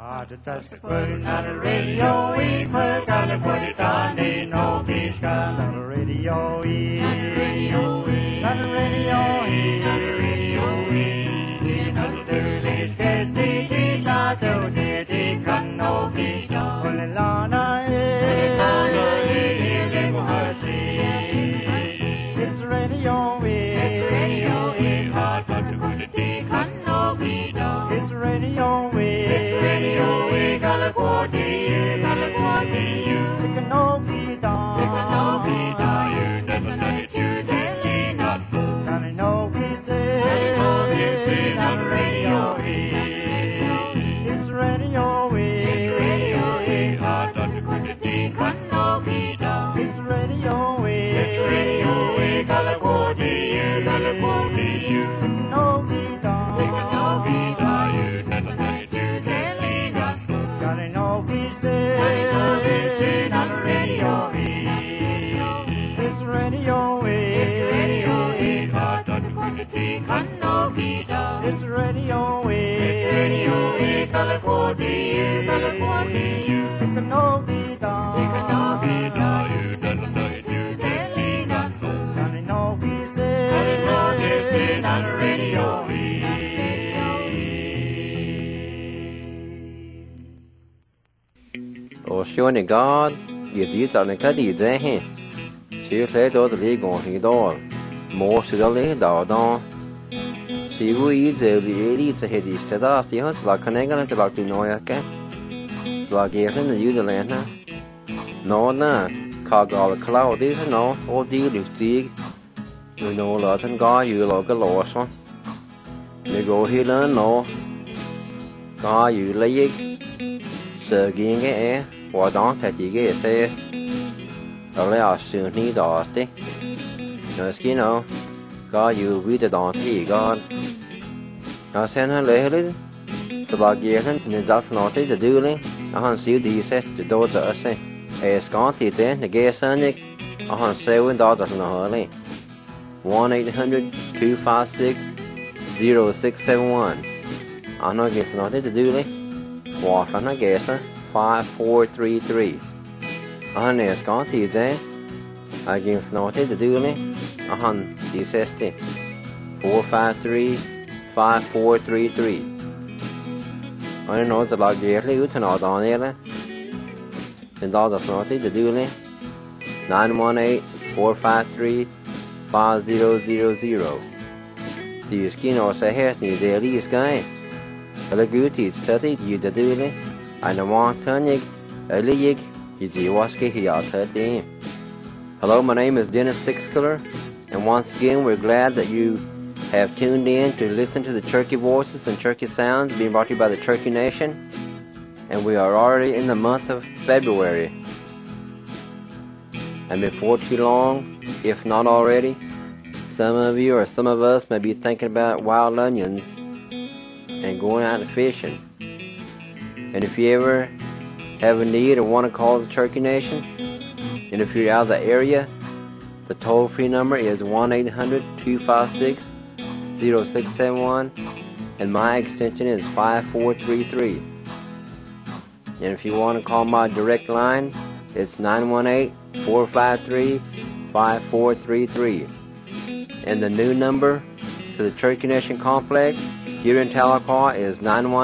the touch the burn on the radio, we put on the body down in no peace, on the radio, on the radio, on the radio, on the radio, on the dirty sketch, the tattoo, the can no be done, on the lana, it's radio, hard but the good can no be done, it's radio, California, it can no be done, you never know it's you, then not school, can it no be there, on the radio, it's radio, hard but the good can no be done, it's radio, California, it can no be done, you never know it's you, then not school, can it no be there, on the radio, it's radio, hard but the good can no be done, it's radio, California, it can no be done, you never know it's you, then not school, can it no be there, on the radio. Shoni God, you did on a caddy there. She said all the league on his door. More to the lay down. She will eat the ladies ahead is to us, the huts like an egg to like to know ya can. Like yes in the Udalana. No, no, cog all the cloud is no, or deal you see. You know, lot and guy, you like a lost one. They go here, no. Guy, you lay sợ ghiền cái é, quả đó thì chỉ cái xe, ở đây ở sườn ní đỏ thế, nói cái nào, có nhiều vị trí đó thì có, nó xem hắn lấy hết, từ bao giờ hắn nên giáo nó thấy từ từ lên, hắn xíu đi xe từ đâu tới xe, có thì thế, cái cái xe này, hắn xe bên đó tới nó hết lên, 1-800-256-0671, hắn nói cái nó thấy từ từ lên. Walk on a guess 5433. On is got the day. I give noted the duly. The 60 453 5433. I know the log yearly you to know on there. And all the noted the duly 918 453 5000. The skin or say has the daily sky. Là cứ thì sẽ thấy gì để đưa lên, anh nói thế nhỉ, ở đây gì, chỉ watch cái hiểu thế đi. Hello, my name is Dennis Sixkiller, and once again we're glad that you have tuned in to listen to the Cherokee voices and Cherokee sounds being brought to you by the Cherokee Nation, and we are already in the month of February. And before too long, if not already, some of you or some of us may be thinking about wild onions and going out fishing. And if you ever have a need or want to call the Cherokee Nation, and if you're out of the area, the toll-free number is 1-800-256-0671, and my extension is 5433. And if you want to call my direct line, it's 918-453-5433. And the new number to the Cherokee Nation Complex here in Tahlequah is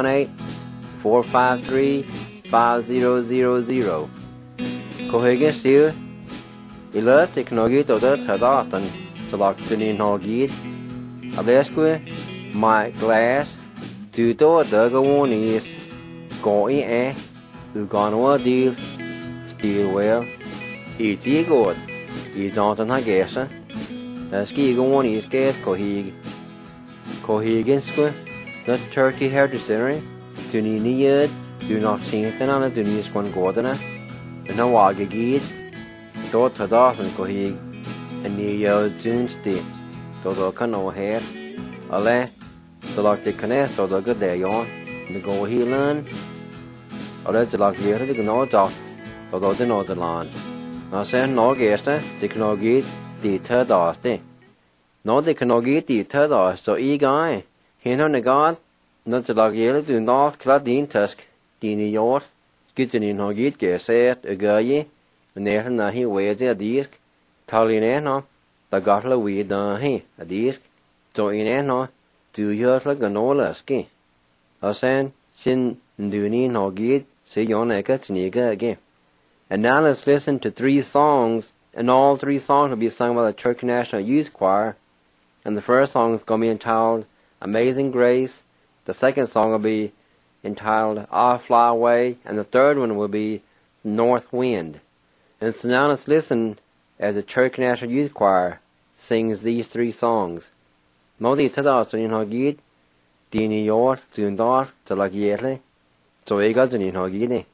918-453-5000. Cô hề ghé xíu, ý lớp thì nó ghi tổ đất thở đó tần sở lọc cho nên họ ghi. Ở đây quê, my glass, từ tổ tớ có môn is, có ý ế, từ còn hóa deal, steel well, ý chí gột, ý dọn tần hai ghé xa. Là ski có môn is ghé cô hề ghé quê. The Turkey Heritage Center, do not see it on it, do not one Gordona, and no Wagga Gid, Dot Dawson Cohig, and near your June State, Dodo Cano hair, Ale, the lock the Canes, Dodo good there, yon, the go he learn, or let's lock here, the no dot, Dodo the northern land. Now send no guest, they cannot get the third day. No, they cannot get the third so e guy. Hin on the god, not the log yellow do not clad in tusk, dini jord, skytten har gitt gesert øgøye, neten na hi weze a disk, talin no, da gatla we da hi a disk, so in no, du jørsla ganola ski. Asen, sin nduni no git, se yon eka tniga again. And now let's listen to 3 songs, and all 3 songs will be sung by the Church National Youth Choir. And the first song is going to be entitled Amazing Grace. The second song will be entitled I'll Fly Away. And the third one will be North Wind. And so now let's listen as the Church National Youth Choir sings these 3 songs. Modi tada so in hagid, dini yor, zundar, talagiele, so egaz in hagide.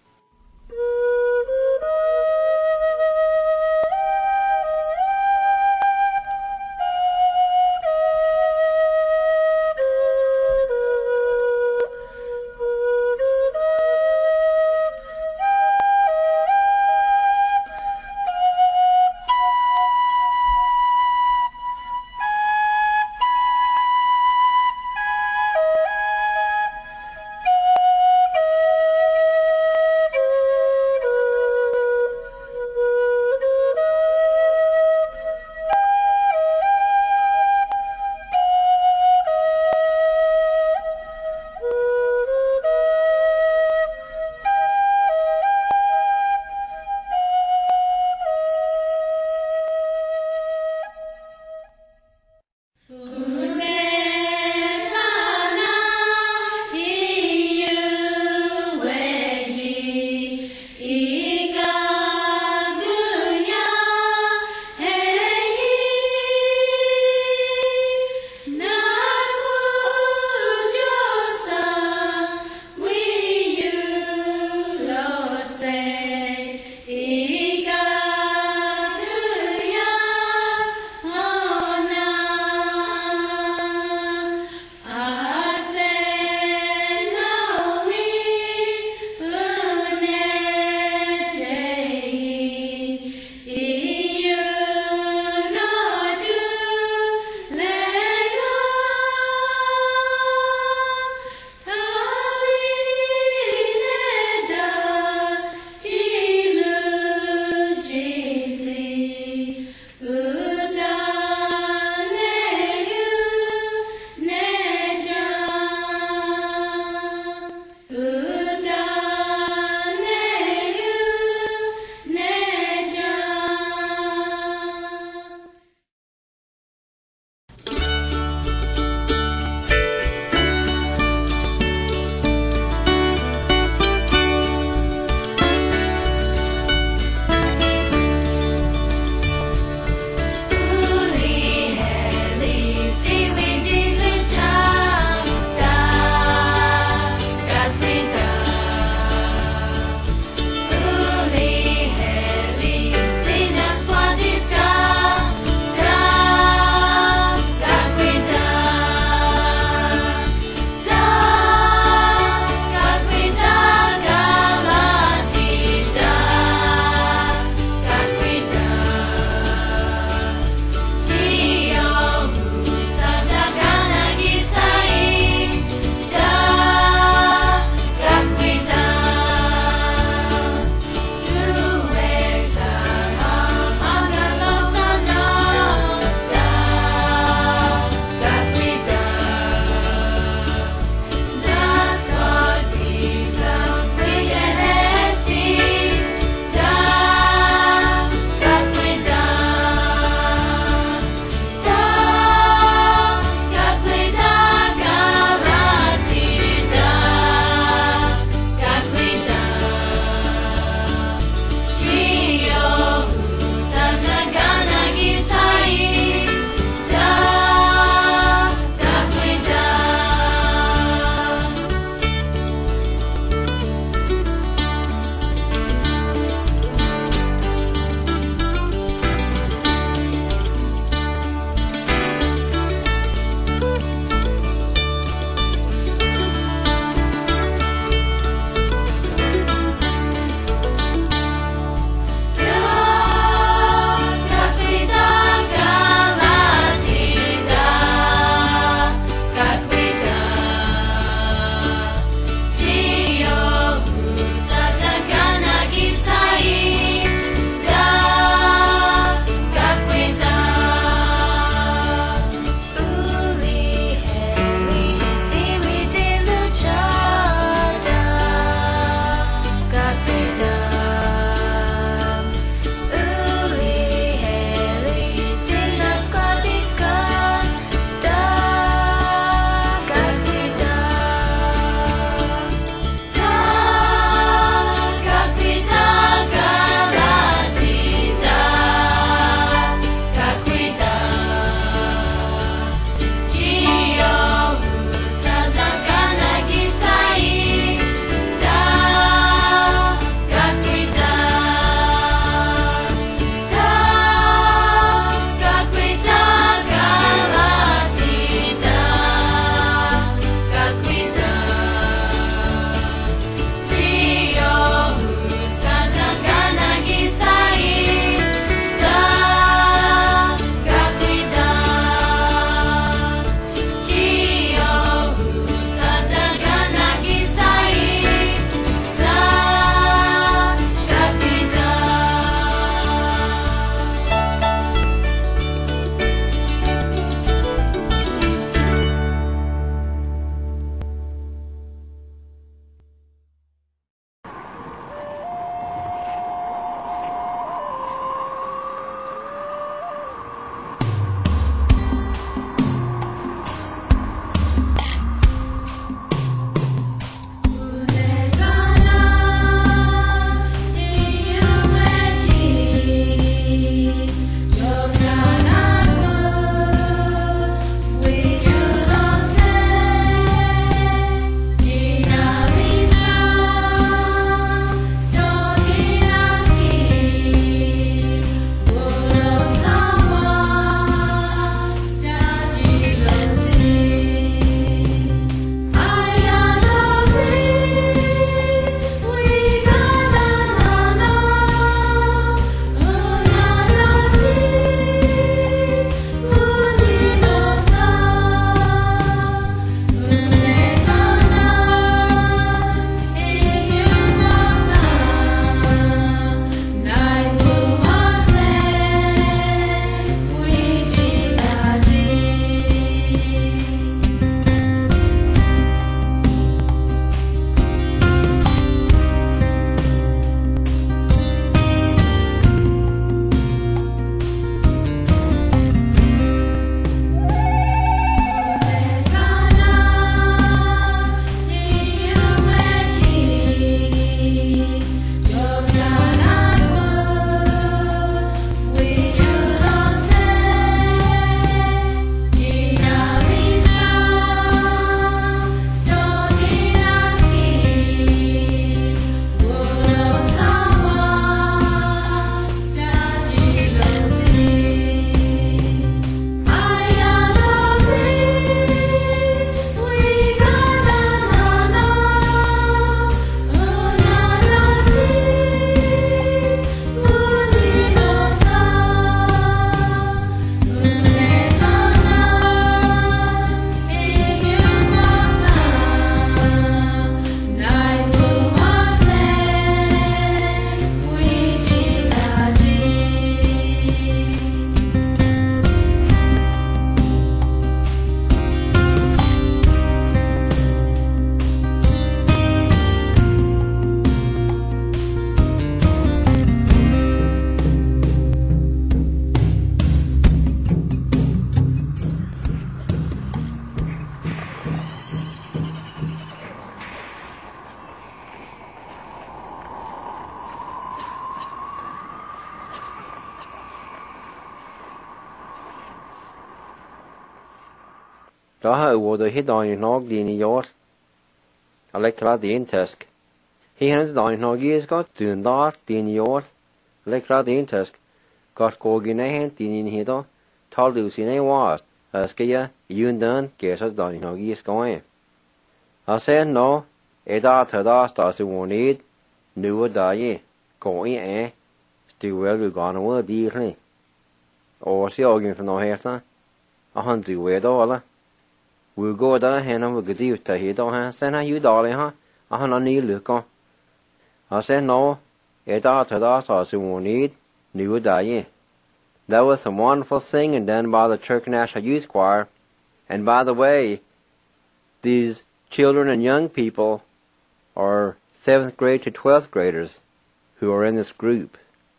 Daha wurde he dan nog dini jor. Elektra din tusk. He hands dan nog is got tun dar dini jor. Elektra din tusk. Got kogine hen dini hido. Tal du sine was. Askeya yundan gesas dan nog is going. I said no. Eda tada stas wanted. Nu daye. Going eh. Stu well du gone over dearly. Or she arguing for no hair. A hunt you weird all. We'll go there and we'll get you to hear don't send her you darling, huh? I had no need look on. I said no, it ought to us as you won't need, new die. There was some wonderful singing done by the Church National Youth Choir, and by the way, these children and young people are 7th grade to 12th graders who are in this group.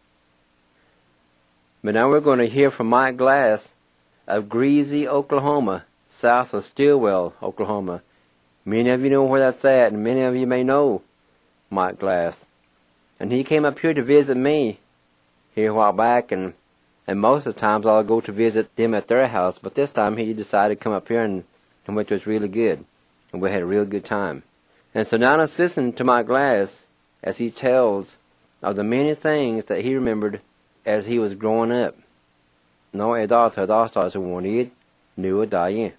But now we're going to hear from Mike Glass of Greasy, Oklahoma, south of Stillwell, Oklahoma. Many of you know where that's at, and many of you may know Mike Glass. And he came up here to visit me here a while back, and most of the times I'll go to visit them at their house, but this time he decided to come up here, and which was really good. And we had a real good time. And so now let's listen to Mike Glass as he tells of the many things that he remembered as he was growing up. No, edat as a wanted, new dying.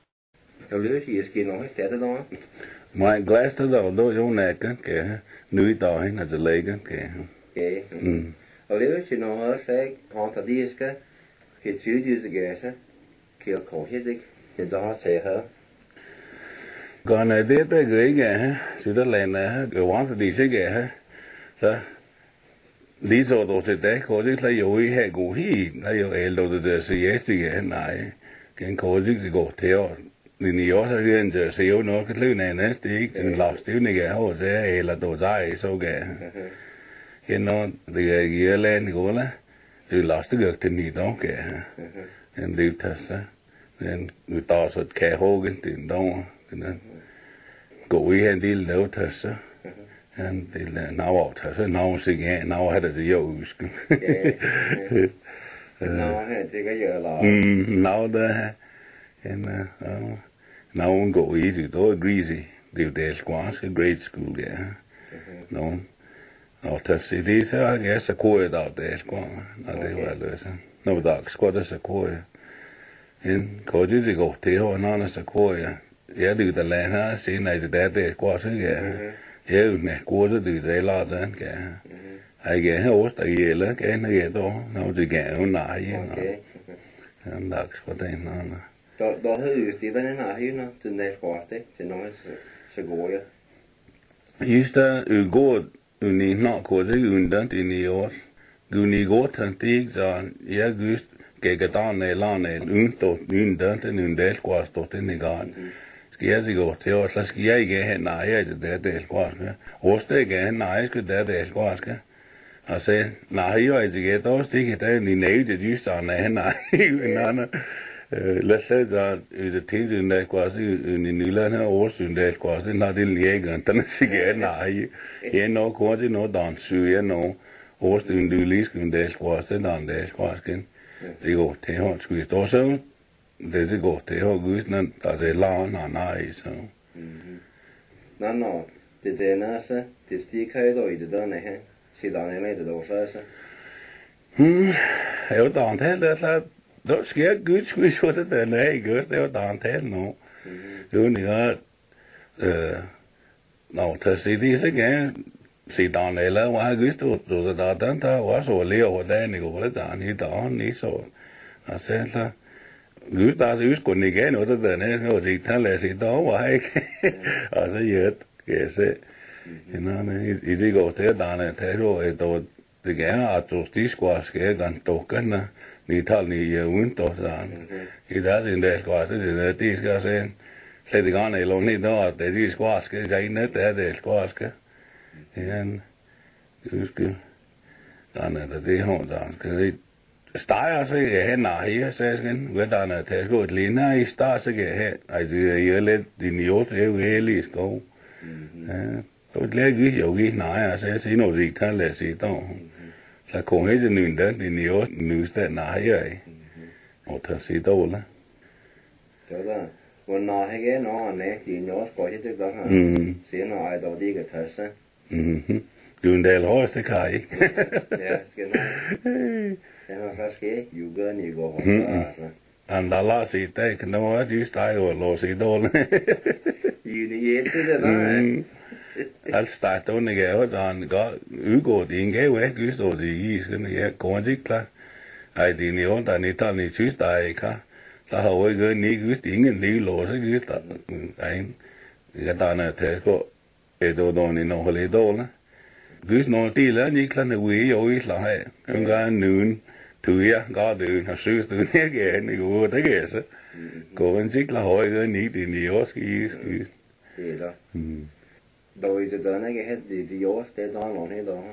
Mike Glass to the door, your neck, okay, new dying as a leg, okay. Okay. A little, you know, her say, on the disc, hit 2 years ago, kill Kohizig, his daughter say her. Còn này tiếp tới gửi kìa, sự đó là gửi quán thì đi sẽ kìa, sao? Lý do đồ sẽ tế, có chứ là yếu ý hệ cụ hì, là yếu ế đồ đồ sẽ yế sự kìa này, cái có chứ sẽ gỗ theo, thì nhiều sẽ riêng giờ sẽ yếu nó cái lưu này nè, thì lọc stiếu này kìa, hồ sẽ ế là đồ ra ế sâu kìa. Hiện nó, thì ghi lên thì gỗ là, thì lọc stiếu gợt thì nì đó kìa, nên lưu thật á, nên người ta sẽ kẻ hô cái tiền đông, nên cụ ý hèn đi lâu thật á. And now out, so now singing, now I had to use. Now I had to get a lot. Now the, and now I'm go easy, though greasy, the squash, grade school, yeah. No, out to see this, I guess a quiet out there, squash, not they were listen. No dog, squad as a quiet. In coaches, they go tail and on as a quiet. Yeah, do the land, I see, nice that they squash, yeah. Yeah, nè, cua nó từ dây lo ra kìa. Ai ghé hốt tại ghé lớn cái nó ghé to, nó từ ghé nó nại với nó. Nó đặc có thể nó. Đó hư thì nó nại hư nó từ này quả thế, thì nó sẽ gå ya. Just går ni nọ của cái undan thì ni år. Ni går thằng tí ra, я just cái ta này la này undan thì undan quả tốt thì ni gan. Skier sig godt til os, så skal jeg ikke have nej, det er skvarske. Også det ikke nej, skal det er skvarske. Og så nej, jeg ikke det også ikke det ni nej det just så nej nej. Lad os så det til det skvarske ni nyland her også det skvarske, når det ligger den siger nej. Jeg nok går til noget dans jeg nå. Også det lige skal det skvarske den det skvarske. Det går til at skulle stå så. Det er godt, det har Gud, men det er langt, nej, så. Nå, det er næste, det stikker i dag i det denne her, siden jeg leder det også, så. Jeg har dant helt, det er, da skal jeg Gud skulle så det der, nej, Gud, det har dant helt nu. Jo, ni har, nå, til sig det, så kan siden jeg lader, hvad Gud, så der den, der var så lige over dagen, i går, det er han i dagen, i så. Og så, Gud der så udskudt igen, og så den og sig han lader sig dog var ikke. Og så gjort, kan jeg se. I det går til der er det jo et det gerne at du stiskvar skal den dokken, ni tal ni uden dog der. I der den der skal så det skal se. Slet ikke gerne eller ni der det de skvar skal jeg net der det skvar skal. Igen. Husk. Der er det her der skal Steger så jeg her her så skal hvad der er til godt lige i start så jeg altså jeg lidt de niveau det er jo hellig skov. Ja. Og det er jo ikke nej altså jeg siger noget ikke kan lade sig dog. Så kommer det nu den de niveau nu står nej her. Og der siger dog la. Det er When no hege no ne di no ko hit da ha. Se no ai do di ge tasa. Gundel horse the kai. Ja, genau. Ja, så skal you go ni go ha. And the last it take no what you style or loss it all. You ni det da. Alt start on the house on got you go in gay way you so the is going to get conjicla. I didn't know that it only choose die ka. Ta hoi go ni gus ding and ni lo so gus ta. I got on a test go edo don in no holiday dollar. Gus no dealer ni clan away always like I'm going noon. Tụi có từ học sư từ nét ghé này của thế ghé sao, cô anh xích là hỏi cái ní thì nhiều cái gì đó, đôi từ đó này cái hết thì yếu để đó làm hết đó,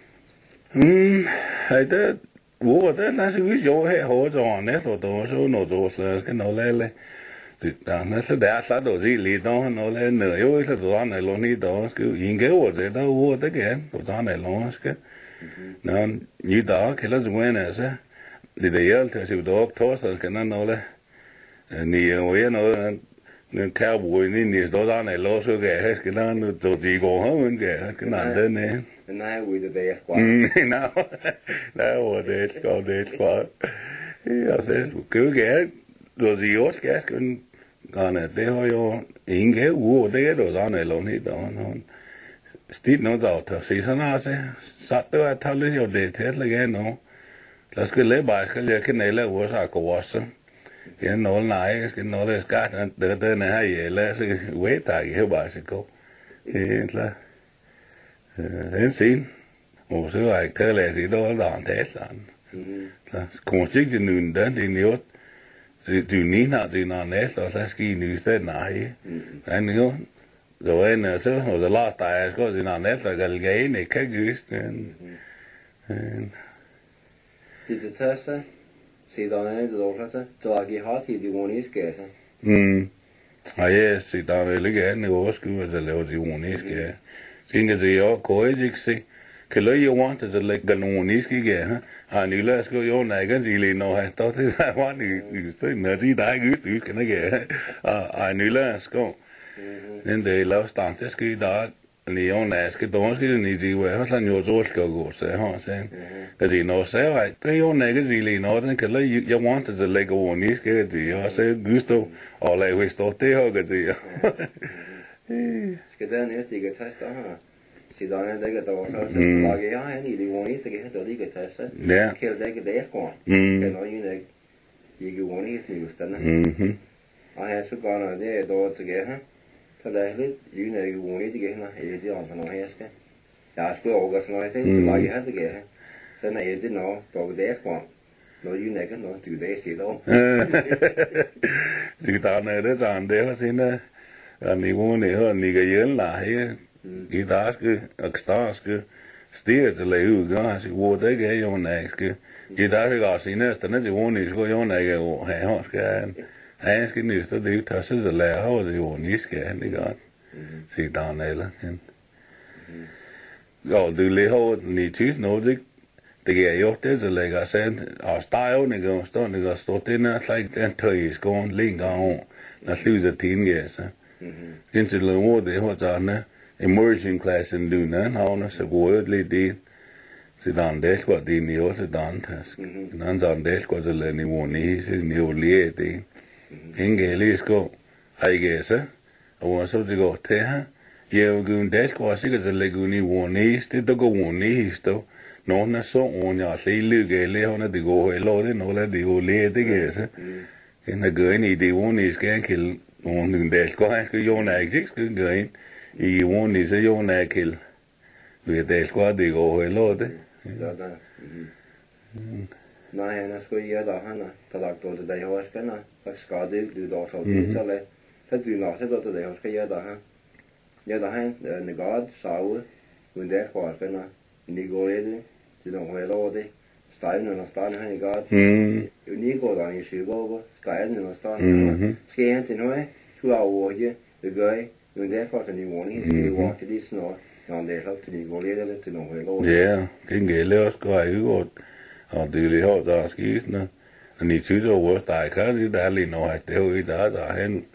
hay thế, bố thế là sự yếu hết hỗ trợ nét rồi đó số nó rồi là cái nó lên lên, thì nó sẽ để sát đồ gì lì đó nó lên nửa yếu cái đồ này luôn đi đó, cứ yên cái của thế đó bố thế ghé đồ này luôn cái nó như đó khi nó dùng này sao thì để ý thì sự đó thoát rồi cái nó là nhiều vậy nó theo bùi nhiều đó này lo số cái hết cái nó做gì cũng hết cái nạn đấy nè này vui từ đây quá nào nào để quá sẽ cứ cái đồ gì hết cái còn này để hơi yên cái vụ đấy đồ này luôn hết đó nó Steve no doubt. Si sana se sato athalu yo de the lage no. Las ke le ba ke le ke ne le wo sa ko was. Ke no nai ke no le ska de ne ha ye le se we ta ke ba se ko. Ke la en sin. O se ai ke le si do dan the san. La ko sig de nun den de niot. Du ni na du na ne la ski nu se nai. En yo rồi nè số hồi the last time có gì nào nét là gần gáy này cái gus thì thế sao thì đó này rồi sao cho cái hot thì đi muốn ít cái sao ai thì đó là cái này nó có cái là gì muốn ít cái xin cái gì đó coi gì cái lời yêu want là like gần muốn ít cái ha anh đi là cái yêu này cái gì liền nó hay tao thì want thì nó gì đại gus cái này cái anh đi là cái nên để lâu tạm thế cái đó Leon này cái đó cái này gì vậy hắn nhiều rồi cái gọi sẽ họ sẽ cái gì nó sẽ vậy cái yêu này cái gì liền nó cái lấy you want is a like one is cái gì họ sẽ gusto or like we start thế cái gì cái đó này thì cái test đó ha thì đó này cái đó là cái hay thì đi one is cái đó đi cái test cái đấy cái đấy còn cái nói như này gì cái one is nhiều hơn nữa ai sẽ có nó để đó cái ha đây là những người uống ít cái này, ít thì họ nói hết cái, đã có ở cái nói thế, lại hết cái, thế này ít nó tổ đề quan, nói những này cái nó từ đề gì đâu, từ ta này để làm đề hết xin nè, anh đi uống này hơn, đi cái gì lại, cái đó cứ, extras cứ, stier thì lấy cái gì, vô tới cái giống này cái đó cái gì nè, thế nên chỉ uống này có giống này cái, hay cái Hij is nu dat hij tussen de leer die gewoon niet schijn die gaat, zie dan hele. Ja, de leer niet thuis nodig. De gejocht is de leer zijn als style niet gaan staan, die gaat staan in het lijkt en thuis gewoon links aan, dat lukt het 10 jaar. Sinds de leer die wat aan immersion class in doen, hè, nou ze gooien het die. Ze dan deel wat die niet was dan tas. Dan deel wat ze leer niet gewoon niet, ze niet leer die. English go I guess I want to go te you gun that was it the leguni one is the go one is to no na so on ya sei lu ge le on the go hello no le the go le the guess in the girl ni the one is can kill on gun that go cái yo na exist cái người y one is a yo na kill with that go the go hello the Nei, jeg skal gjøre det her, ta lagt over til deg og spenne. Jeg skal du da så til så det. Så du nå så til deg og skal gjøre det her. Gjøre det her, negad, sau, und der var spenne. Ni går det, så de har lov det. Steinen og steinen her negad. Ni går da i skyver, steinen og steinen. Skal jeg til noe? 2 år ikke, det gør. Und der var så ni morgen, skal gå til de snart. Når det så til ni går det til noe lov. Ja, det gælder også godt godt. Og det er jo der skisne. Og ni synes jo vores der kan det der lige noget det er jo der hen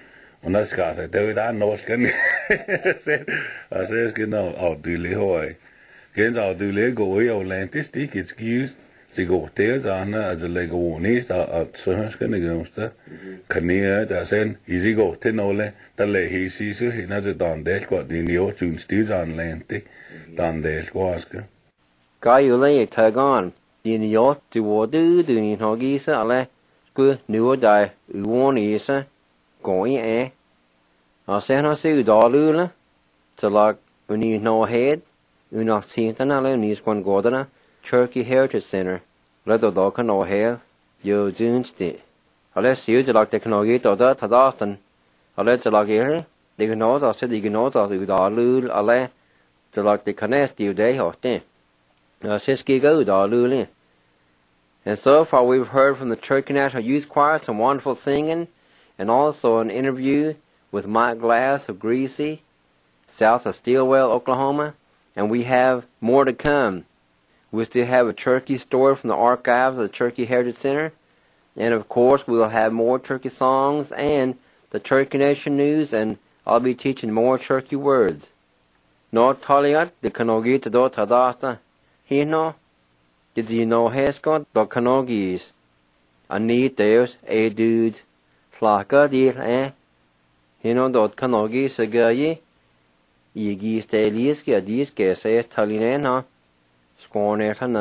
Und das kann sein, der da noch kann. Also es genau auch die Lehoi. Gehen auch die Lego auch Lantis, die geht's gius. Sie går til sånn at legge ordentlig at så skal det gømste. Kan jeg da sen I sig går til nogle der lægger hisi så hende til den del går din jo tun stil sådan lente. Den del går skal. Gai ule tagan din jo du wode du ni hogisa alle sku nu dai uon isa go I og sen har sig dalule så lag uni no head unak tintan alle ni skon godana Turkey Heritage Center, Redo Dokan O'Hare, Yo Junsti. Alle sier til lagt teknologi til det tadasten. Alle til lagt hele, det kan nå det, det kan nå det, udalul, alle til lagt det kanest i det hørte. Og så skal jeg udalul. And so far we've heard from the Turkey National Youth Choir some wonderful singing, and also an interview with Mike Glass of Greasy, south of Stilwell, Oklahoma, and we have more to come. We still have a turkey story from the archives of the Turkey Heritage Center. And of course, we'll have more turkey songs and the Turkey Nation news, and I'll be teaching more turkey words. No taliat de kanogita do tadasta. Hino, did you know heskot do kanogis? I need those, dudes. Flaka deal, Hino dot kanogis agayi. Igi steliski adiske se talinena. And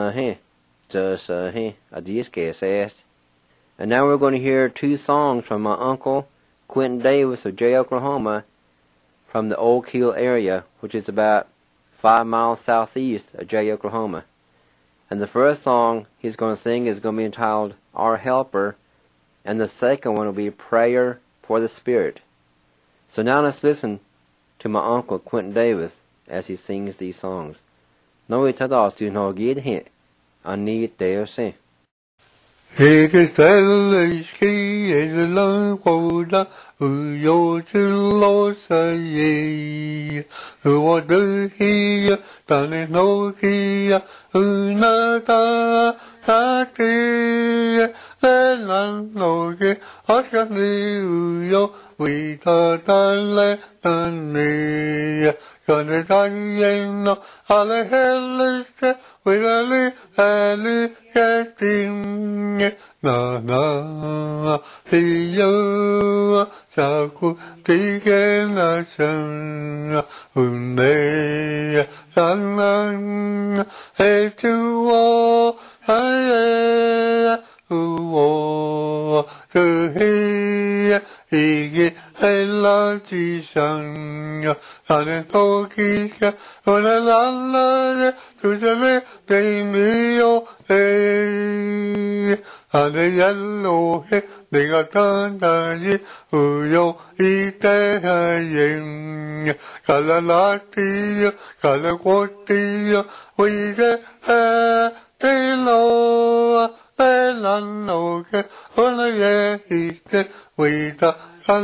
now we're going to hear two songs from my uncle, Quentin Davis of Jay, Oklahoma, from the Oak Hill area, which is about 5 miles southeast of Jay, Oklahoma. And the first song he's going to sing is going to be entitled Our Helper, and the second one will be Prayer for the Spirit. So now let's listen to my uncle, Quentin Davis, as he sings these songs. No vi tar oss til noe gitt her. I need det å se. Jeg stiller skien langt hoda, jo til å si. Og du hier, den noe hier, under da, land noe, og skal ni jo, vi tar den ned. Kan det gjennom alle helligste, vil alle ting. Na, jo, saku, tigena sang, unne, sannan, etuo, Ige hela tisang, ane tokika, ona lallare, tutale premio, ane yellow, nega tandaji, uyo ite hayen, kala latiyo, kala kotiyo, uige telo, lanoke, ona yeite, Vita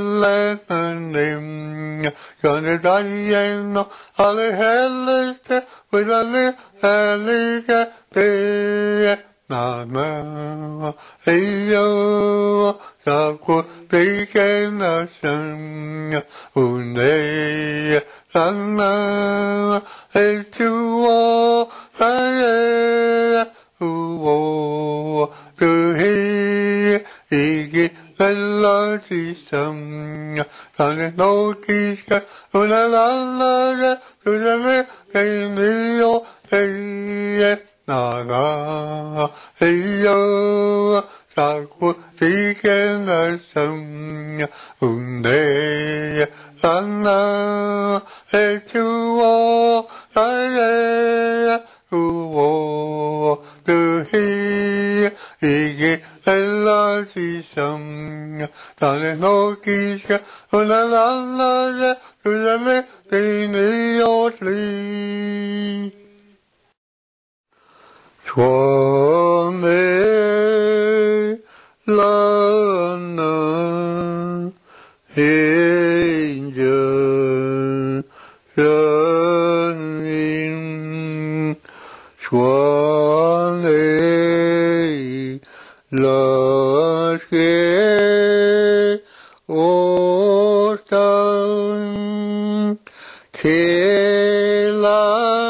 allenem, kan dagen alle helligste, vil alle hellige be. Na, heyo, saku bikena sang, unne, sanna, hetuo, du he, ikke, Lalla tisam, kan no kiska, una lalla, tudale, mio, na, heyo, saku, tikena sam, unde, lana, etuo, du he, ikke, Ella tisam, tale no kiska, una lalla, tudale, mio, Suone lana, angel, running, suone la che o Kela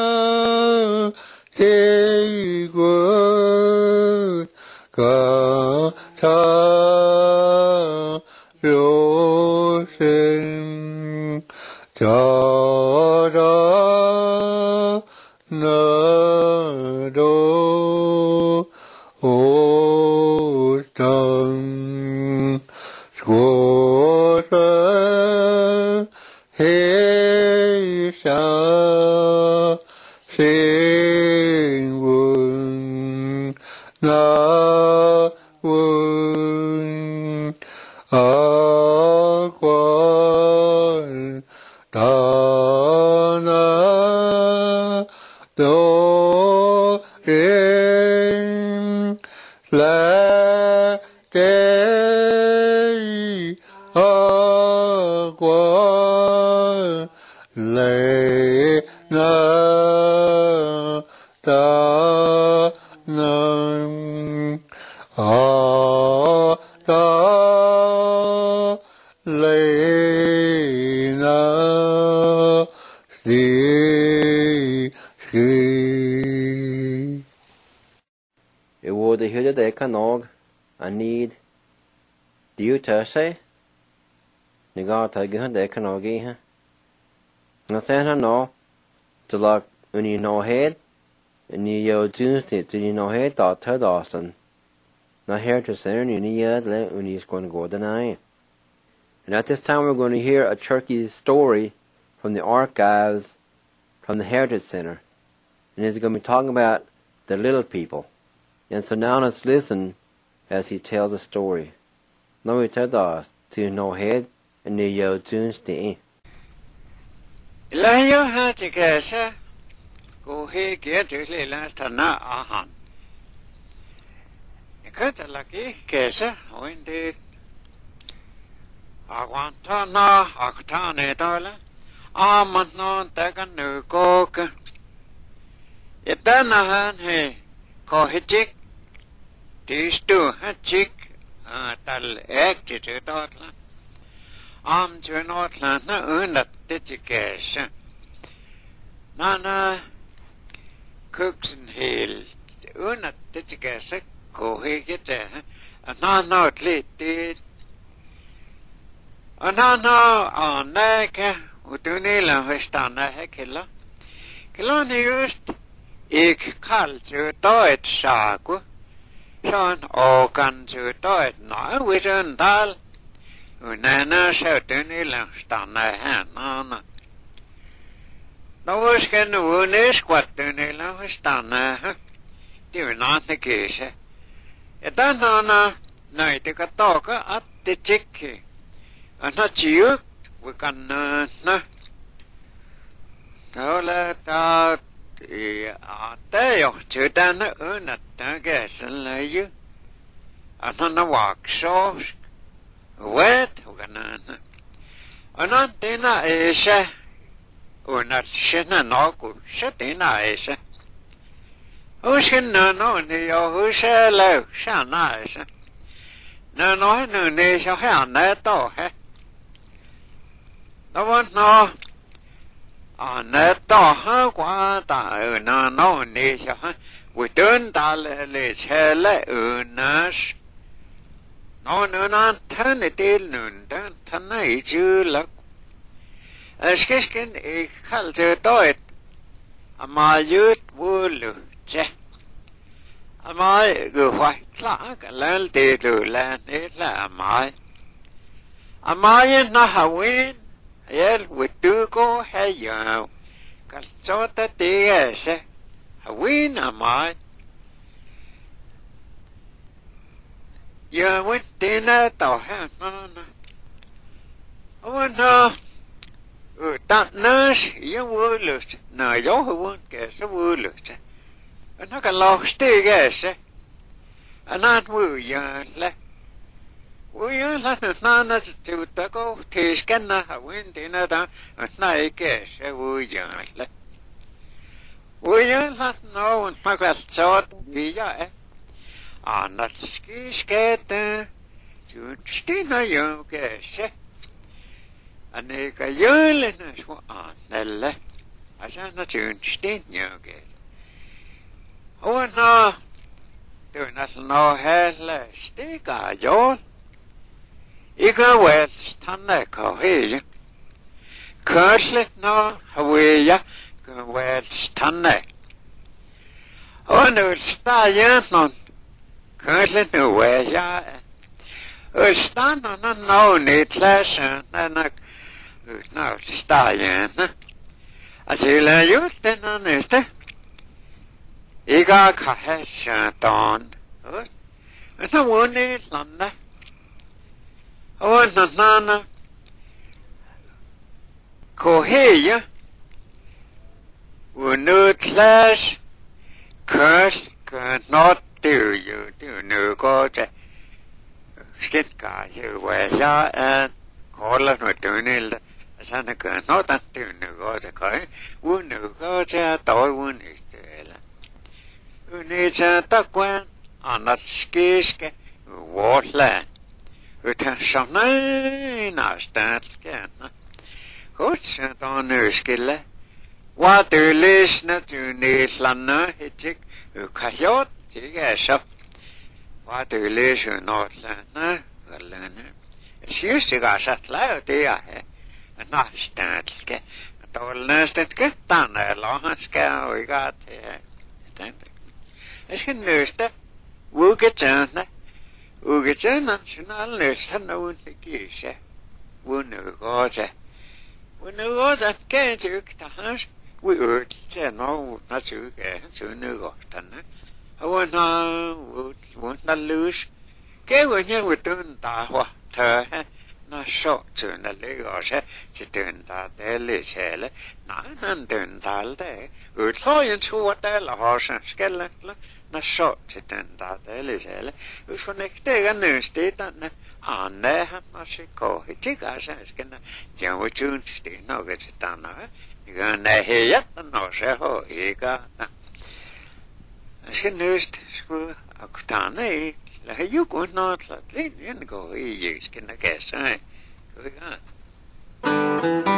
Egun Gata Yosen Jada Nado Otan Squata Heisha Singwun Na Wun Aquan Dana Do In La Day Aquan Le Na Da Nam A Da Le Na Si Si It would the hill de canog, I need you to say. The God I give the canogi. Nothing no to lock when you know head, and you Tuesday to you know head dot Ted Austin. Not here to say you need let when he's going to go tonight. And at this time we're going to hear a turkey story from the archives from the Heritage Center. And he's going to be talking about the little people. And so now let's listen as he tells the story. Now we tell us to know head and you Tuesday. Layo ha chikasa go he get to last na ahan. Ikata lucky kesa when did Aguantana Actane dollar Amanton taken no coke. It done a hand he call hitchik. These two had chick tal acted to Dotland. To Northland, na unat dedication. Nana cooks and hill, unat dedication, go he get there, and not late did. And now on Naka, Udunila, Vestana Hekilla. Kiloni used ik culture doit sagu, son organ to doit no, with undal. Unana Udunila Stana Hanana. No was can the woonish what Dunila Vestana, do not the case. It done on a night to talk at the chicky. And not you, we can no. No let out a day or two down the unit, I guess, and lay you. And on the walk sauce, wet, we can and not dinner is or not shinna no good, shut dinner is who's in no, who's a low, shall nice. No, need your hand that door, eh? No one no. On that door, no, need your hand. We don't let's hell unas. No, turn it in noon, tonight you look. As kiskin, a culture do it. A my youth wool, che. Am I go white clock and let it do land it am I? Am I not a win? Yet we do go hey you. Cause so that they say a win am I? You went dinner to have no. Oh no. That nurse you will lose. No, you won't guess a will lose. And I can lost it, yes, and not will you let. Will you let the nuns to go to scan a wind dinner down and I guess will you let. Will you let know and my thought be ya? I'm not scared to sting you guess. Aneka jölene svo anelle. Asana tynstin jöge. Ona tynas no helle stiga jol. Ika west tanne kohil. Körslet no haweja west tanne. Ona stajen non. Körslet no weja. Stan no nitläsen na no stajen. Asila justen aneste. Iga kaheshaton. Na wone landa. Nana. Koheya. Unutlash. Curse. Not do you do no go to. Skidka you where ya and call it with Dunil. Sana not that do no go to go. Wunu go to door one is the Unita Takwan on that skiske waterland. Utan somna nastat scan. Coach on her skille. What do listen to Nislanna hitchik? Ukayot, Tigasha. What do listen not Lana? She used to go shut loud, dear. And not stand scan. Told Nested get down there long scan we got here. As can nurse that. Woogetana. Woogetana, national nurse, and no one to kiss. Wouldn't go there. When the was at Kentucky, we heard, no, not to get to New York. I want not lose. Get when you were doing that, what, not short to the Lagos, to doing that, there, Lichelle, not doing that day. We'd throw into what the horse and skeleton, not short to doing that, there, Lichelle. We for next day a new state and on there, how much it go. It took us as can John with June stay, no get it done. You're going to hear yet, and no, say, oh, you got that. As can nurse school, a kutane. You could not let Lynn go, you can guess, eh? Go on.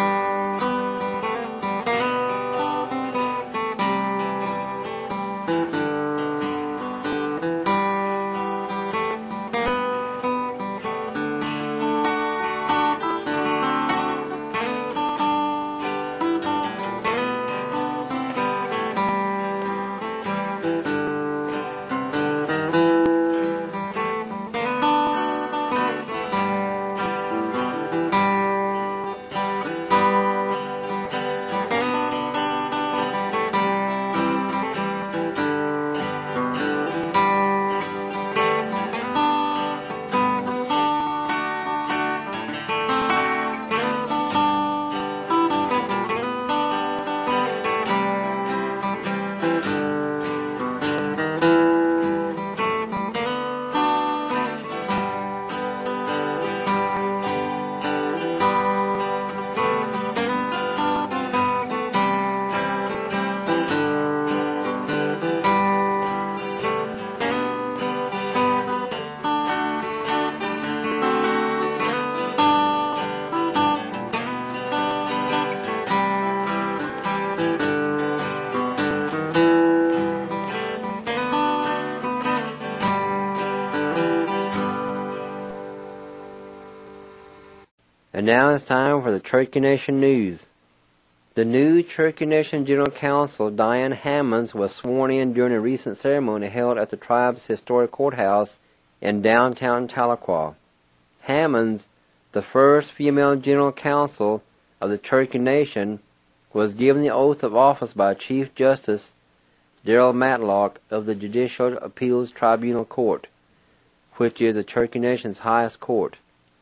And now it's time for the Cherokee Nation News. The new Cherokee Nation General Counsel, Diane Hammonds, was sworn in during a recent ceremony held at the tribe's historic courthouse in downtown Tahlequah. Hammonds, the first female General Counsel of the Cherokee Nation, was given the oath of office by Chief Justice Darrell Matlock of the Judicial Appeals Tribunal Court, which is the Cherokee Nation's highest court.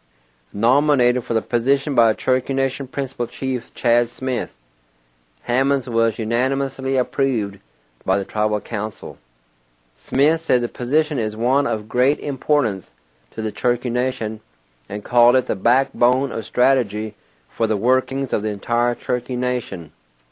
Nominated for the position by Cherokee Nation Principal Chief Chad Smith, Hammonds was unanimously approved by the Tribal Council. Smith said the position is one of great importance to the Cherokee Nation and called it the backbone of strategy for the workings of the entire Cherokee Nation.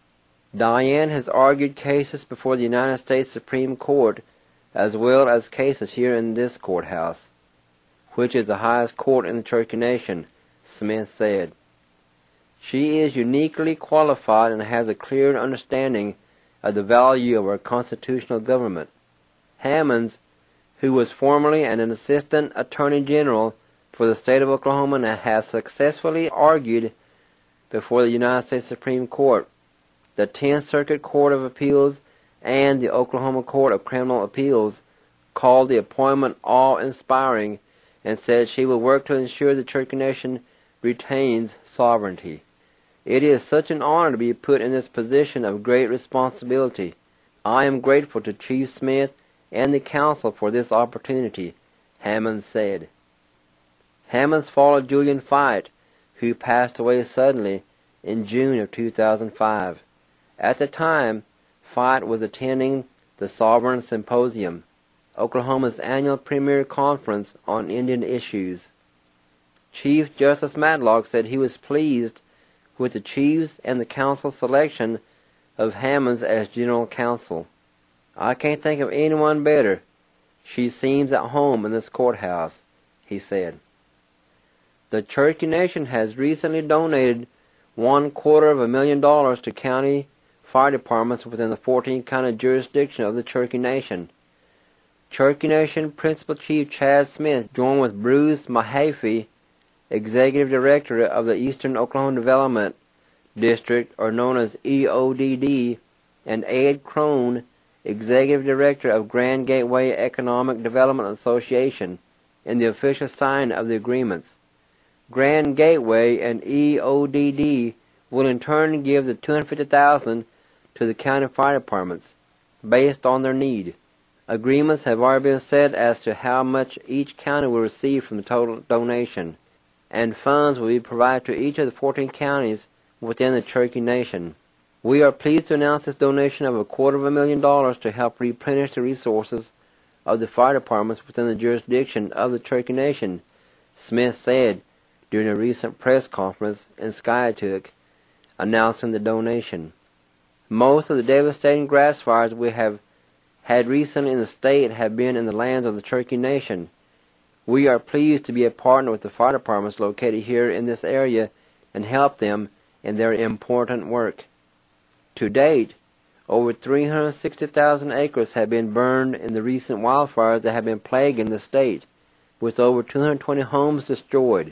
Diane has argued cases before the United States Supreme Court as well as cases here in this courthouse, which is the highest court in the Cherokee Nation, Smith said. She is uniquely qualified and has a clear understanding of the value of our constitutional government. Hammonds, who was formerly an assistant attorney general for the state of Oklahoma and has successfully argued before the United States Supreme Court, the 10th Circuit Court of Appeals, and the Oklahoma Court of Criminal Appeals, called the appointment awe-inspiring and said she will work to ensure the Cherokee Nation retains sovereignty. It is such an honor to be put in this position of great responsibility. I am grateful to Chief Smith and the Council for this opportunity, Hammonds said. Hammonds followed Julian Fite, who passed away suddenly in June of 2005. At the time, Fite was attending the Sovereign Symposium, Oklahoma's annual premier conference on Indian issues. Chief Justice Matlock said he was pleased with the Chief's and the Council's selection of Hammonds as General Counsel. I can't think of anyone better. She seems at home in this courthouse, he said. The Cherokee Nation has recently donated $250,000 to county fire departments within the 14-county jurisdiction of the Cherokee Nation. Cherokee Nation Principal Chief Chad Smith joined with Bruce Mahaffey, Executive Director of the Eastern Oklahoma Development District, or known as EODD, and Ed Crone, Executive Director of Grand Gateway Economic Development Association, in the official signing of the agreements. Grand Gateway and EODD will in turn give the $250,000 to the county fire departments, based on their need. Agreements have already been set as to how much each county will receive from the total donation, and funds will be provided to each of the 14 counties within the Cherokee Nation. We are pleased to announce this donation of $250,000 to help replenish the resources of the fire departments within the jurisdiction of the Cherokee Nation, Smith said during a recent press conference in Skiatook, announcing the donation. Most of the devastating grass fires we have had recently in the state have been in the lands of the Cherokee Nation. We are pleased to be a partner with the fire departments located here in this area and help them in their important work. To date, over 360,000 acres have been burned in the recent wildfires that have been plaguing the state, with over 220 homes destroyed.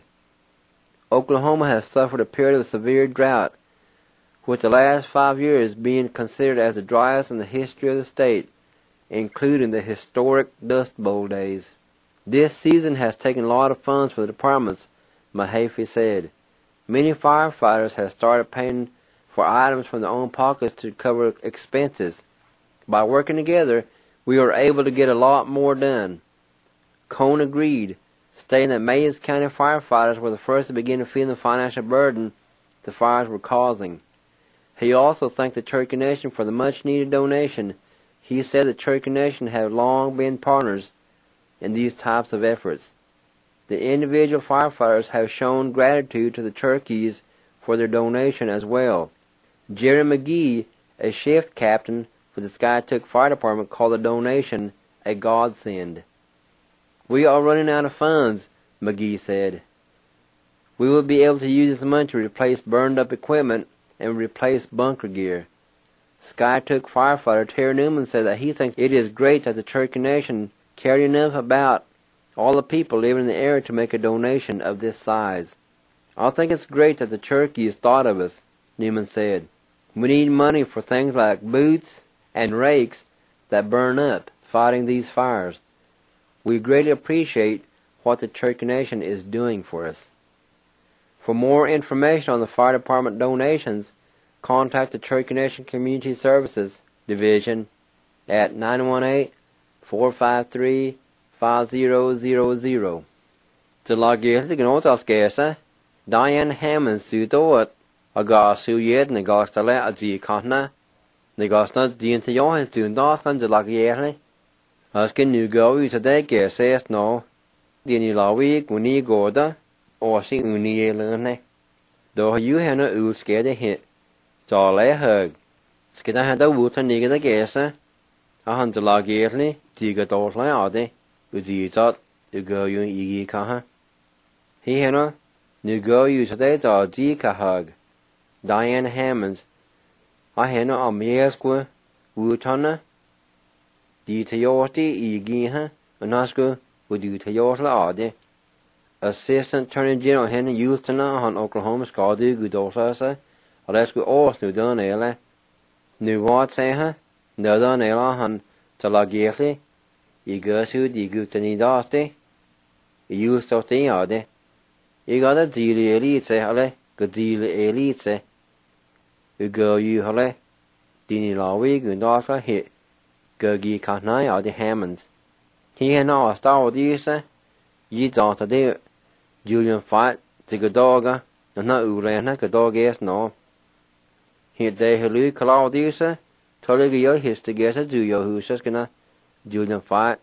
Oklahoma has suffered a period of severe drought, with the last 5 years being considered as the driest in the history of the state, including the historic Dust Bowl days. This season has taken a lot of funds for the departments, Mahaffey said. Many firefighters have started paying for items from their own pockets to cover expenses. By working together, we were able to get a lot more done. Cone agreed, stating that Mayes County firefighters were the first to begin to feel the financial burden the fires were causing. He also thanked the Cherokee Nation for the much-needed donation. He said the Cherokee Nation have long been partners in these types of efforts. The individual firefighters have shown gratitude to the Cherokees for their donation as well. Jerry McGee, a shift captain for the Skiatook Fire Department, called the donation a godsend. We are running out of funds, McGee said. We will be able to use this money to replace burned-up equipment and replace bunker gear. Skiatook firefighter Terry Newman said that he thinks it is great that the Cherokee Nation cared enough about all the people living in the area to make a donation of this size. I think it's great that the Cherokees thought of us, Newman said. We need money for things like boots and rakes that burn up fighting these fires. We greatly appreciate what the Cherokee Nation is doing for us. For more information on the fire department donations, contact the Cherokee Nation Community Services Division at 918-453-5000. The Lagir the Gnotas Gesa, Diane Hammond Sudoat, Agasu Yed Negostale Azi Kotna, Negosna Dinta Johan Sundakan the Lagierle. Askin nu go ut today Gesa no, Dini Lawi Guni Gorda, or si Uni Lerne. Though you had no old scared a hit. Dale hug. Skida had a wood and nigger the Gesa. A hunter Lagierle, Tiga Dortla Ade, Uzi thought, you go you Igi Kaha. He had no. Nu go you today to G hug. Diane Hammonds, a henne om jæskue, udtonne, de til jorti I gihe, og naskue, hvor du til jortla af det. Assistant Attorney General henne Houstona og han Oklahoma skade gudårsa sig, og der skulle årsnu den eller. Nu var det her, nødden eller han til lagirlig, I gørs ud I gudten I daste, I Houston det af det. I gør det dile elite, eller gudile elite. I gør jo eller, dine lavi gudårsa her, gør gi kanai af det Hammonds. Henne og stav disse, I data det, Julian Fight til goddager, når urene goddages nå. Helt det hele Claudiuse, tålige jeg histegese du jo huskene, Julian Fight.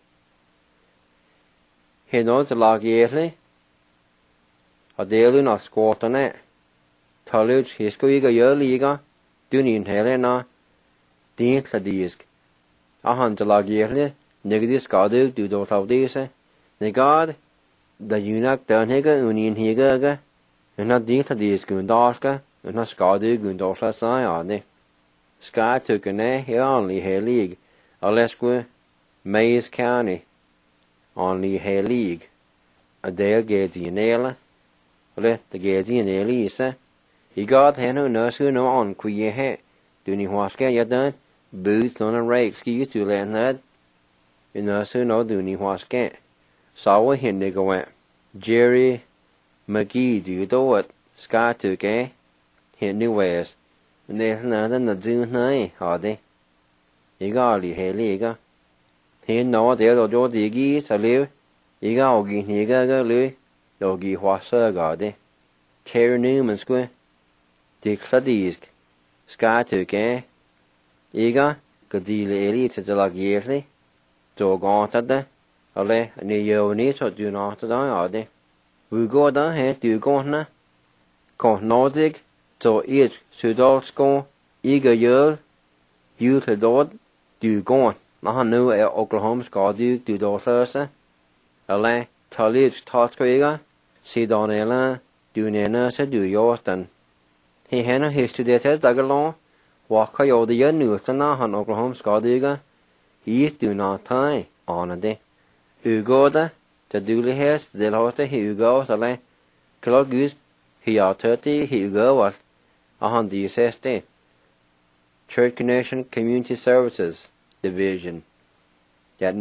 Henne til lagjæslig, og delen af skåterne, tålige hisko ikke jeg liga, du nin hele nå, din kladisk. Og han til lagjæslig, negdi skade du dog Claudiuse, negad, da junak dørnhægge unien hægge, en af de kladisk gundarske, en af skade gundarsla sig af det. Skattykkerne er onlig helig, og læskue, Mayes County, onlig helig, og der gæt I en æle, og det gæt I en æle I sig. I godt henne nøsku nå on kviye her, du ni huaske jeg den, bød sådan ræk skige til landet, i nøsku nå du ni huaske. Så hende gå Jerry McGee du dået, skattykke, hende væs, næsten er den at du nej, har det. Ikke aldrig heldig ikke. Hende når det er jo det ikke så lev, ikke afgive ikke løg, og give hvasse gør det. Terry Newman skulle, det kladisk, skattykke, ikke gadile elite til at gæslig, så går det, og lad nøjøvende så du når det af det. Vi går der her, du går her, går nordik, så et sydalsko, ikke gjør, til dård, du går, når han nu er Oklahoma skade du dårsløse, eller taligt tatskriger, siden eller du nænder sig du jorden. He henne historiet dagelå, wakker jo det jo nu, så når han Oklahoma skade is du når tage, aner det. Ugåde, til dulighed, delhåste he ugås, eller klogus, he er tøtti, he ugås, og han diseste. Church Connection Community Services Division at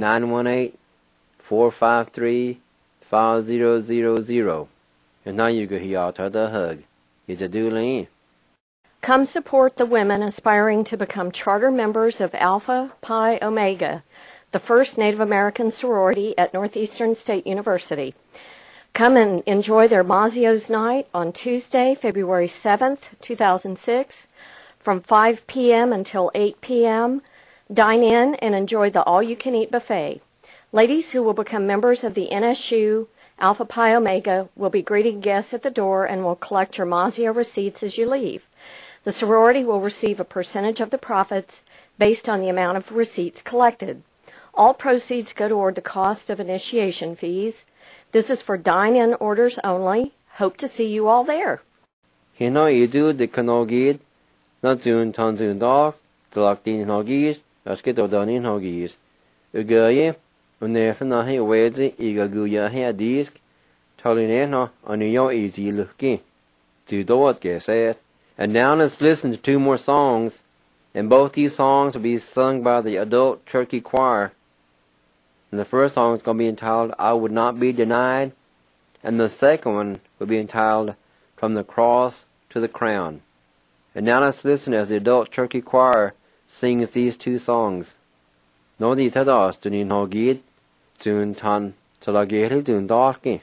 918-453-5000. And now you go here to the hug. It's a duly. Come support the women aspiring to become charter members of Alpha Pi Omega, the first Native American sorority at Northeastern State University. Come and enjoy their Mazio's Night on Tuesday, February 7th, 2006, from 5 p.m. until 8 p.m. Dine in and enjoy the all-you-can-eat buffet. Ladies who will become members of the NSU Alpha Pi Omega will be greeting guests at the door and will collect your Mazio receipts as you leave. The sorority will receive a percentage of the profits based on the amount of receipts collected. All proceeds go toward the cost of initiation fees. This is for dine-in orders only. Hope to see you all there. Hino idu de kanogid, not zun tanzun dog, delaktin hogis, asket odanin hogis. Ugaye, unefa nahi wezi igaguya he disk, talinena aniyo easy luki. To do what get. And now let's listen to two more songs, and both these songs will be sung by the adult Cherokee choir. And the first song is going to be entitled, I Would Not Be Denied, and the second one will be entitled, From the Cross to the Crown. And now let's listen as the adult Cherokee choir sings these two songs. No di tadas dunin hogid, dun tan talageri dun darki.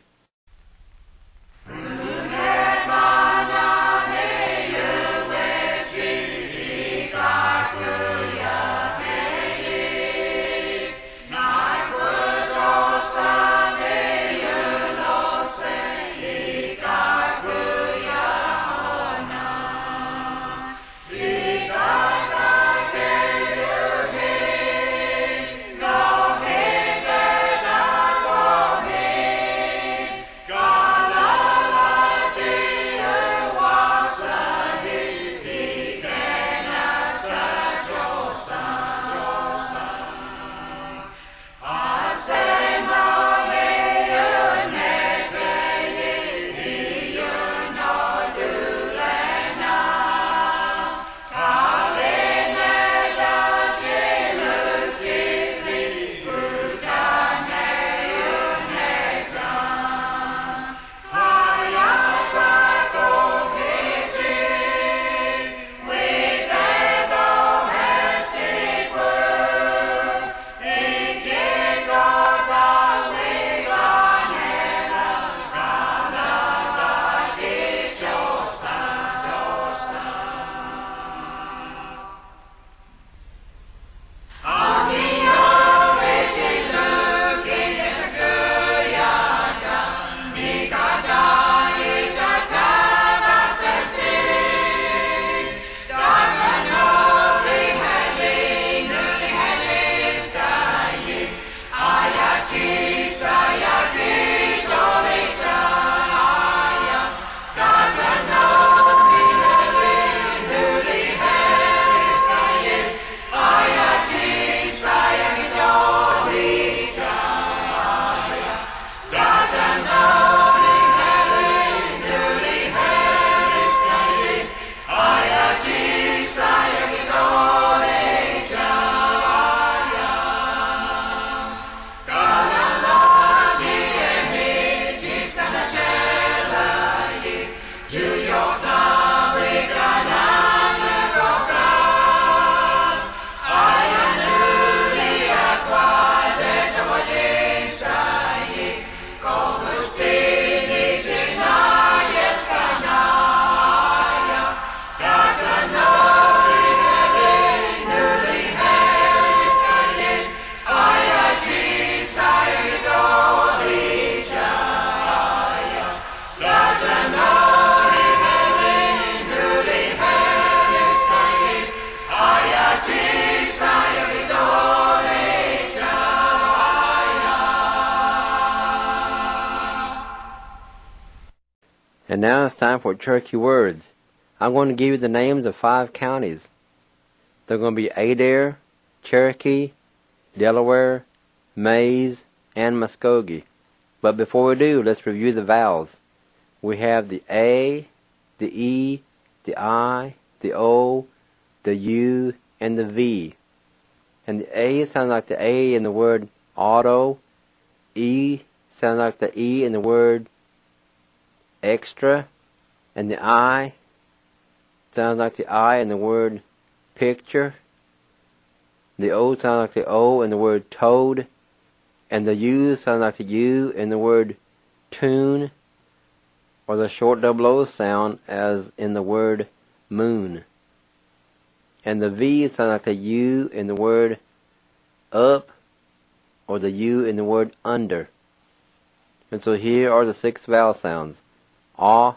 And now it's time for Cherokee words. I'm going to give you the names of 5 counties. They're going to be Adair, Cherokee, Delaware, Maize, and Muskogee. But before we do, let's review the vowels. We have the A, the E, the I, the O, the U, and the V. And the A sounds like the A in the word auto. E sounds like the E in the word extra. And the I sounds like the I in the word picture. The O sounds like the O in the word toad. And the U sounds like the U in the word tune. Or the short double O sound as in the word moon. And the V sounds like the U in the word up, or the U in the word under. And so here are the 6 vowel sounds. A,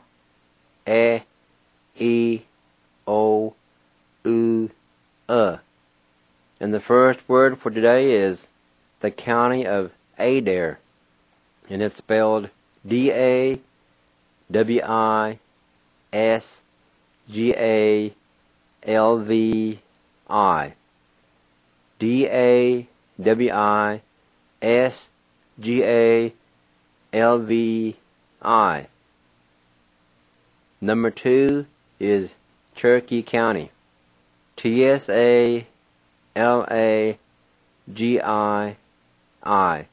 E, O, U, And the first word for today is the county of Adair. And it's spelled D-A-W-I-S-G-A-L-V-I. D-A-W-I-S-G-A-L-V-I. Number 2 is Cherokee County. T-S-A-L-A-G-I-I.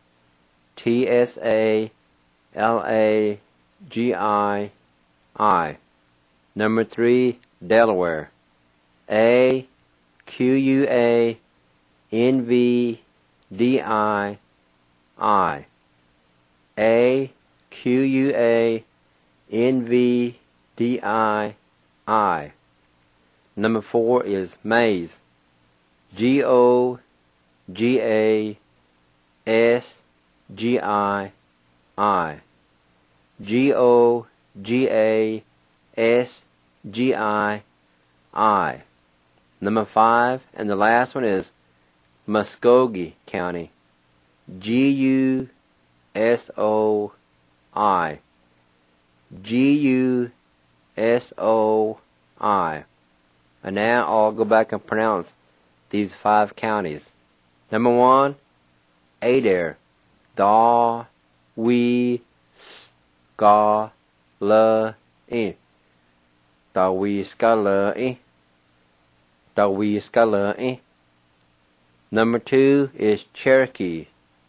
T-S-A-L-A-G-I-I. Number 3, Delaware. A-Q-U-A-N-V-D-I-I. A-Q-U-A-N-V-D-I-I. Number 4 is Maize. G-O-G-A-S-G-I-I. G-O-G-A-S-G-I-I. Number 5, and the last one is Muskogee County. G-U-S-O-I. G-U-S-O-I. And now I'll go back and pronounce these 5 counties. Number 1, Adair. Da-we-s-ka-la-i. Da-we-ska-la-i. Da-we-ska-la-i. Number 2 is Cherokee.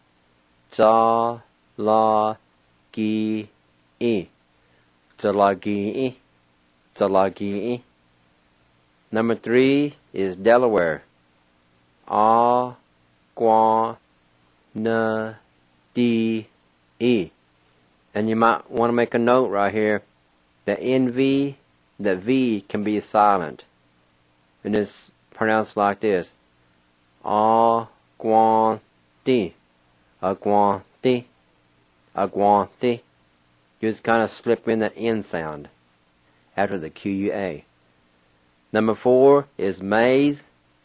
Za-la-gi-i. Za-la-gi-i. Za-la-gi-i. Number 3 is Delaware. A-gwa-na-di-i. And you might want to make a note right here. The NV, the V can be silent. And it's pronounced like this. A-gwa-di. A-gwa-di. A-gwa-di. Just kind of slip in that N sound after the Q-U-A. Number 4 is Maize.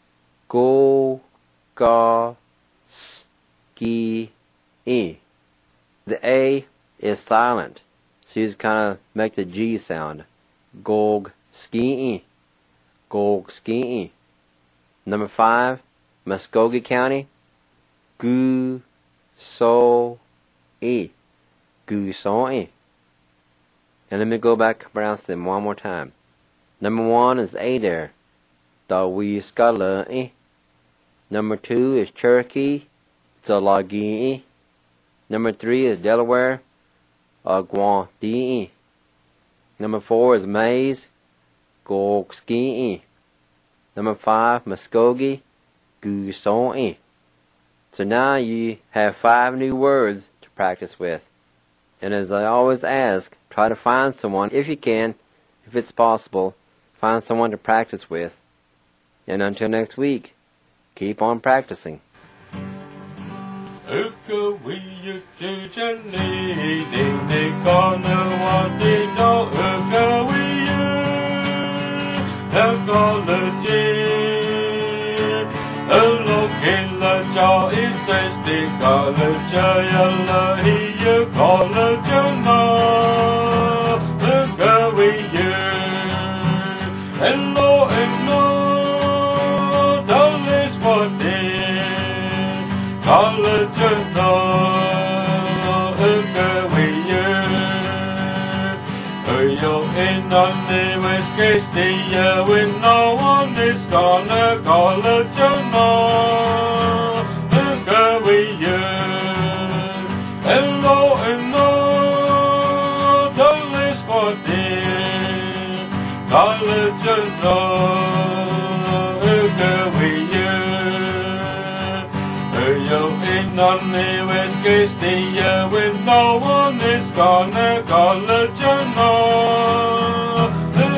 Go-ga-ski-i. The A is silent, so you just kind of make the G sound. Gog-ski-i. Gog-ski-i. Number 5, Muskogee County. Gu-so-i. Gu-so-i. And let me go back and pronounce them one more time. Number 1 is Adair. Da-we-ska-la-i. Number 2 is Cherokee. Za-la-gi-i. Number 3 is Delaware. A-gwa-di-i. Number 4 is Maize. Gog-ski-i. Number 5, Muskogee. Gu-so-i. So now you have 5 new words to practice with. And as I always ask, try to find someone, if you can, if it's possible, find someone to practice with. And until next week, keep on practicing. College, In on the west case, the when no one is gonna call a journal. Hello and no, the list for the college of in on the west case, the when no one is gonna call a journal.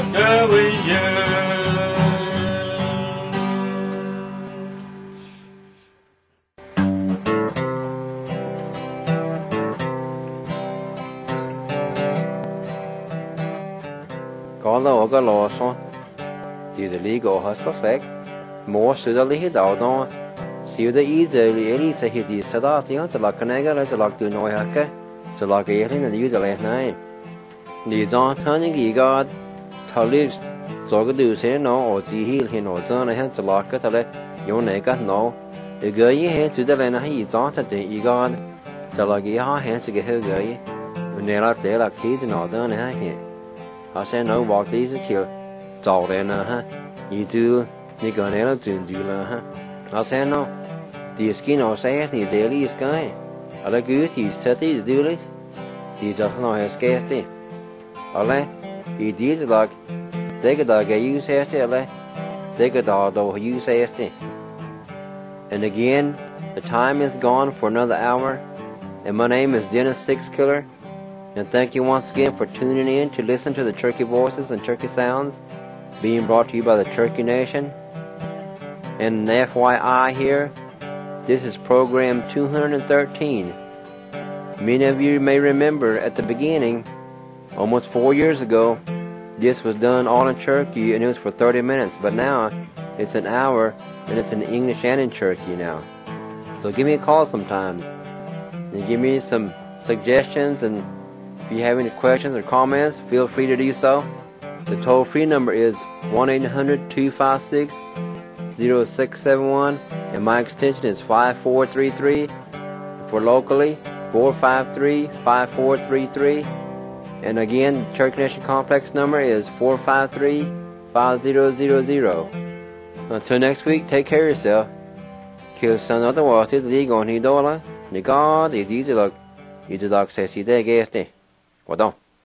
Có lẽ có lo son, chỉ để lý go has có sạch, mua sự đó lý đạo đó, siêu đó ý giờ lý sẽ hiện gì sau đó thì sẽ là cái này cái sẽ là từ nội hạt cái, sẽ là cái này là ý giờ này, lý do thằng những cái cái thảo lý cho cái điều sẽ nó ở chỉ hiện ở chỗ này sẽ là cái thảo lý dùng này cái nó, để cái gì hết từ đó là hay do thật thì ý cái sẽ là cái họ hết sẽ cái hơi cái, này là để là khí thì nó đó này hay. Họ sẽ nóiบอกtí sẽ kiểu giàu lên ha, như chứ như cái này là chuyện gì là ha, họ sẽ nói thì cái nó sẽ thì để lý cái, ở đây cứ thì sẽ tí điều đấy, thì cho nó hết cái gì, ở đây thì tí là để cái đó cái use sẽ là để cái đó đồ use sẽ, and again the time is gone for another hour, and my name is Dennis Sixkiller. And thank you once again for tuning in to listen to the Turkey Voices and Turkey Sounds being brought to you by the Turkey Nation. And an FYI here, this is program 213. Many of you may remember at the beginning, almost 4 years ago, this was done all in Turkey and it was for 30 minutes. But now it's an hour and it's in English and in Turkey now. So give me a call sometimes and give me some suggestions, and if you have any questions or comments, feel free to do so. The toll-free number is 1-800-256-0671, and my extension is 5433. For locally, 453-5433. And again, the Turkey Nation Complex number is 453-5000. Until next week, take care of yourself. Kill some other was to the league on Hidola. The God is easy luck. You just like says he there, guess. 活动。